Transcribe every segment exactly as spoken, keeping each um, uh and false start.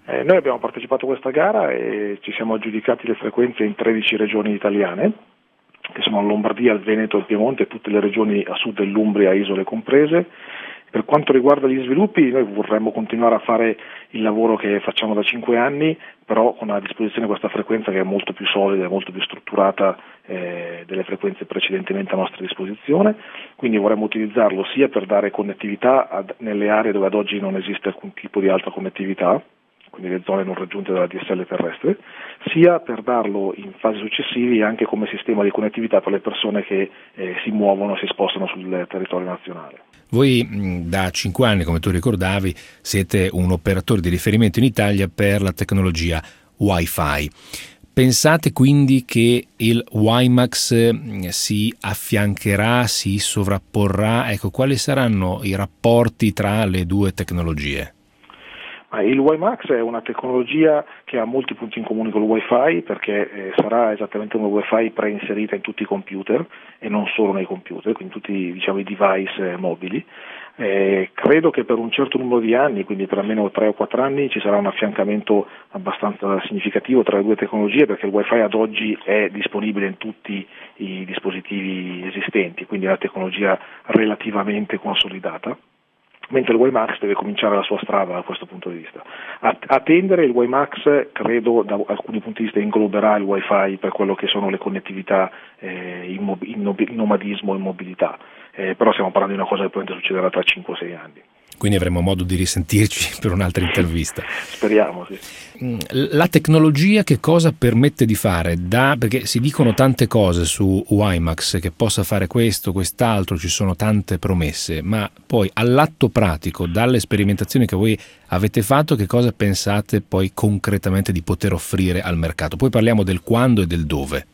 Eh, noi abbiamo partecipato a questa gara e ci siamo aggiudicati le frequenze in tredici regioni italiane, che sono Lombardia, il Veneto, il Piemonte e tutte le regioni a sud dell'Umbria, isole comprese. Per quanto riguarda gli sviluppi, noi vorremmo continuare a fare il lavoro che facciamo da cinque anni, però con a disposizione questa frequenza che è molto più solida e molto più strutturata eh, delle frequenze precedentemente a nostra disposizione, quindi vorremmo utilizzarlo sia per dare connettività ad, nelle aree dove ad oggi non esiste alcun tipo di altra connettività, quindi le zone non raggiunte dalla D S L terrestre, sia per darlo in fasi successivi anche come sistema di connettività per le persone che eh, si muovono, si spostano sul territorio nazionale. Voi mh, da cinque anni, come tu ricordavi, siete un operatore di riferimento in Italia per la tecnologia Wi-Fi. Pensate quindi che il WiMAX mh, si affiancherà, si sovrapporrà? Ecco, quali saranno i rapporti tra le due tecnologie? Il WiMAX è una tecnologia che ha molti punti in comune con il Wi-Fi perché eh, sarà esattamente una Wi-Fi preinserita in tutti i computer e non solo nei computer, quindi tutti diciamo, i device eh, mobili. Eh, credo che per un certo numero di anni, quindi per almeno tre o quattro anni, ci sarà un affiancamento abbastanza significativo tra le due tecnologie perché il Wi-Fi ad oggi è disponibile in tutti i dispositivi esistenti, quindi è una tecnologia relativamente consolidata. Mentre il WiMAX deve cominciare la sua strada da questo punto di vista. A, a tendere il WiMAX, credo, da alcuni punti di vista ingloberà il Wi-Fi per quello che sono le connettività eh, in, mob- in, nob- in nomadismo e in mobilità, eh, però stiamo parlando di una cosa che probabilmente succederà tra cinque o sei anni. Quindi avremo modo di risentirci per un'altra intervista. Speriamo, sì. La tecnologia che cosa permette di fare? Da, perché si dicono tante cose su WiMAX, che possa fare questo, quest'altro, ci sono tante promesse, ma poi all'atto pratico, dalle sperimentazioni che voi avete fatto, che cosa pensate poi concretamente di poter offrire al mercato? Poi parliamo del quando e del dove.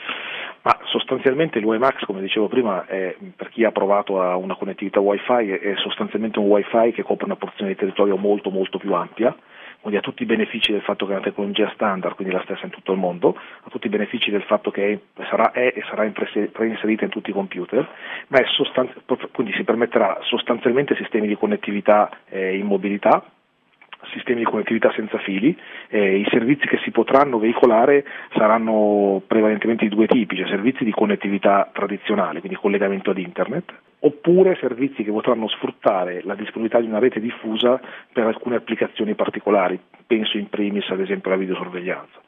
Ma sostanzialmente il WiMAX, come dicevo prima, è, per chi ha provato a una connettività Wi-Fi, è sostanzialmente un Wi-Fi che copre una porzione di territorio molto molto più ampia, quindi ha tutti i benefici del fatto che è una tecnologia standard, quindi la stessa in tutto il mondo, ha tutti i benefici del fatto che è, sarà, è e sarà preinserita in tutti i computer, ma è sostanzi- quindi si permetterà sostanzialmente sistemi di connettività eh, in mobilità, sistemi di connettività senza fili, eh, i servizi che si potranno veicolare saranno prevalentemente di due tipi, cioè servizi di connettività tradizionale, quindi collegamento ad internet, oppure servizi che potranno sfruttare la disponibilità di una rete diffusa per alcune applicazioni particolari, penso in primis ad esempio alla videosorveglianza.